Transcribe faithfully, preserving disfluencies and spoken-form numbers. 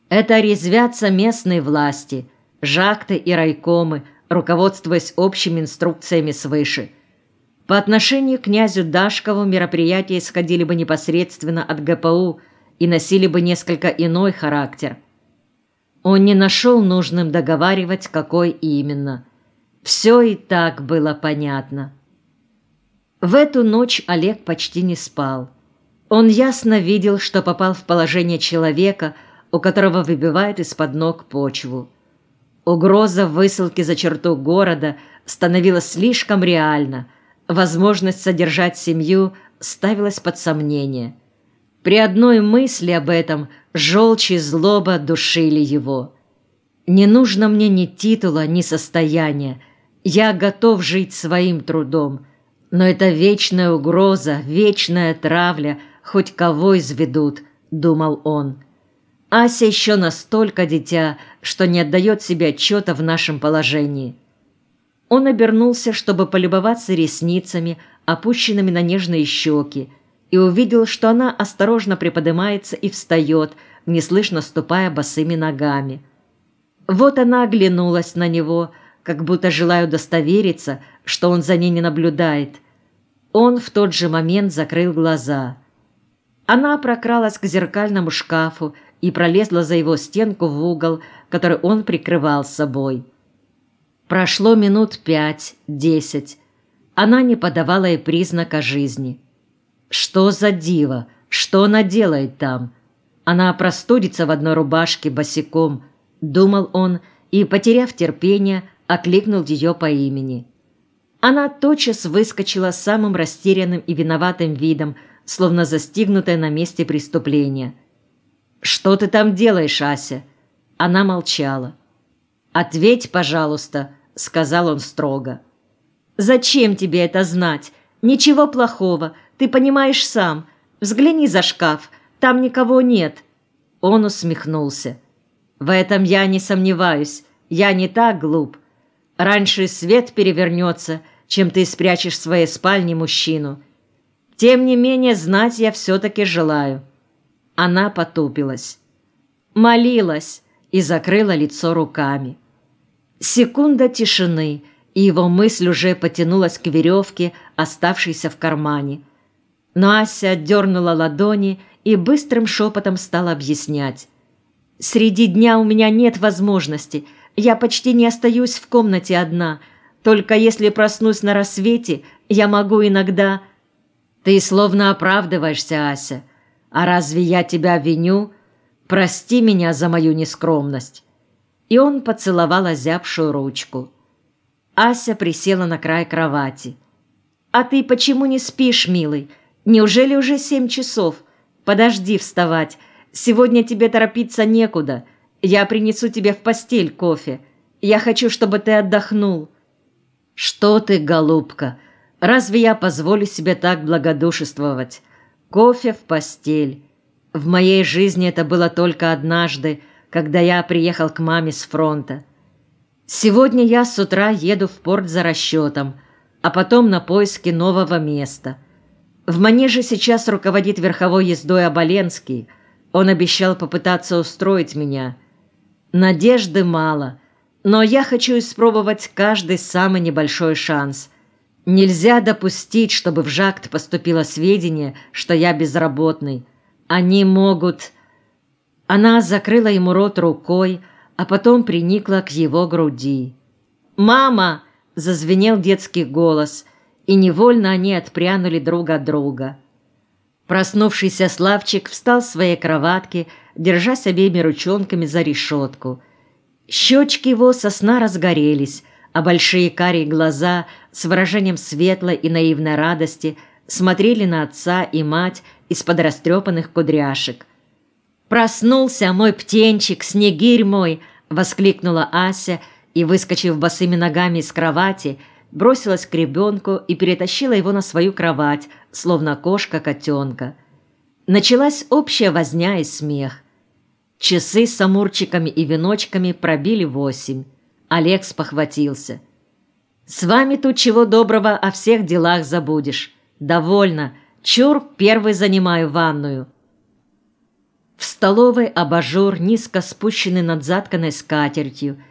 Это резвятся местные власти, жакты и райкомы, руководствуясь общими инструкциями свыше. По отношению к князю Дашкову мероприятия исходили бы непосредственно от ГПУ и носили бы несколько иной характер. Он не нашел нужным договаривать, какой именно. Все и так было понятно. В эту ночь Олег почти не спал. Он ясно видел, что попал в положение человека, у которого выбивает из-под ног почву. Угроза высылки за черту города становилась слишком реальна, возможность содержать семью ставилась под сомнение. При одной мысли об этом желчь и злоба душили его. «Не нужно мне ни титула, ни состояния. Я готов жить своим трудом. Но это вечная угроза, вечная травля, хоть кого изведут», — думал он. «Ася еще настолько дитя, что не отдает себе отчета в нашем положении». Он обернулся, чтобы полюбоваться ресницами, опущенными на нежные щеки, и увидел, что она осторожно приподнимается и встает, неслышно ступая босыми ногами. Вот она оглянулась на него, как будто желая удостовериться, что он за ней не наблюдает. Он в тот же момент закрыл глаза. Она прокралась к зеркальному шкафу и пролезла за его стенку в угол, который он прикрывал собой. Прошло минут пять-десять. Она не подавала и признака жизни. Что за диво? Что она делает там? Она простудится в одной рубашке босиком, думал он, и, потеряв терпение, окликнул ее по имени. Она тотчас выскочила с самым растерянным и виноватым видом, словно застигнутая на месте преступления. «Что ты там делаешь, Ася?» Она молчала. «Ответь, пожалуйста», — сказал он строго. «Зачем тебе это знать? Ничего плохого, ты понимаешь сам. Взгляни за шкаф, там никого нет». Он усмехнулся. «В этом я не сомневаюсь, я не так глуп. Раньше свет перевернется, чем ты спрячешь в своей спальне мужчину. Тем не менее, знать я все-таки желаю». Она потупилась, молилась и закрыла лицо руками. Секунда тишины, и его мысль уже потянулась к веревке, оставшейся в кармане. Но Ася отдернула ладони и быстрым шепотом стала объяснять. «Среди дня у меня нет возможности, я почти не остаюсь в комнате одна, только если проснусь на рассвете, я могу иногда...» «Ты словно оправдываешься, Ася. А разве я тебя виню? Прости меня за мою нескромность». И он поцеловал озябшую ручку. Ася присела на край кровати. «А ты почему не спишь, милый? Неужели уже семь часов? Подожди вставать. Сегодня тебе торопиться некуда. Я принесу тебе в постель кофе. Я хочу, чтобы ты отдохнул». «Что ты, голубка? Разве я позволю себе так благодушествовать? Кофе в постель. В моей жизни это было только однажды, когда я приехал к маме с фронта. Сегодня я с утра еду в порт за расчетом, а потом на поиски нового места. В манеже сейчас руководит верховой ездой Оболенский. Он обещал попытаться устроить меня. Надежды мало, но я хочу испробовать каждый самый небольшой шанс. Нельзя допустить, чтобы в жакт поступило сведения, что я безработный. Они могут...» Она закрыла ему рот рукой, а потом приникла к его груди. «Мама!» — зазвенел детский голос, и невольно они отпрянули друг от друга. Проснувшийся Славчик встал с своей кроватки, держась обеими ручонками за решетку. Щечки его со сна разгорелись, а большие карие глаза с выражением светлой и наивной радости смотрели на отца и мать из-под растрепанных кудряшек. «Проснулся мой птенчик, снегирь мой!» — воскликнула Ася и, выскочив босыми ногами из кровати, бросилась к ребенку и перетащила его на свою кровать, словно кошка котенка. Началась общая возня и смех. Часы с амурчиками и веночками пробили восемь. Олег спохватился. «С вами тут чего доброго о всех делах забудешь. Довольно. Чур, первый занимаю ванную». В столовой абажур, низко спущенный над затканной скатертью,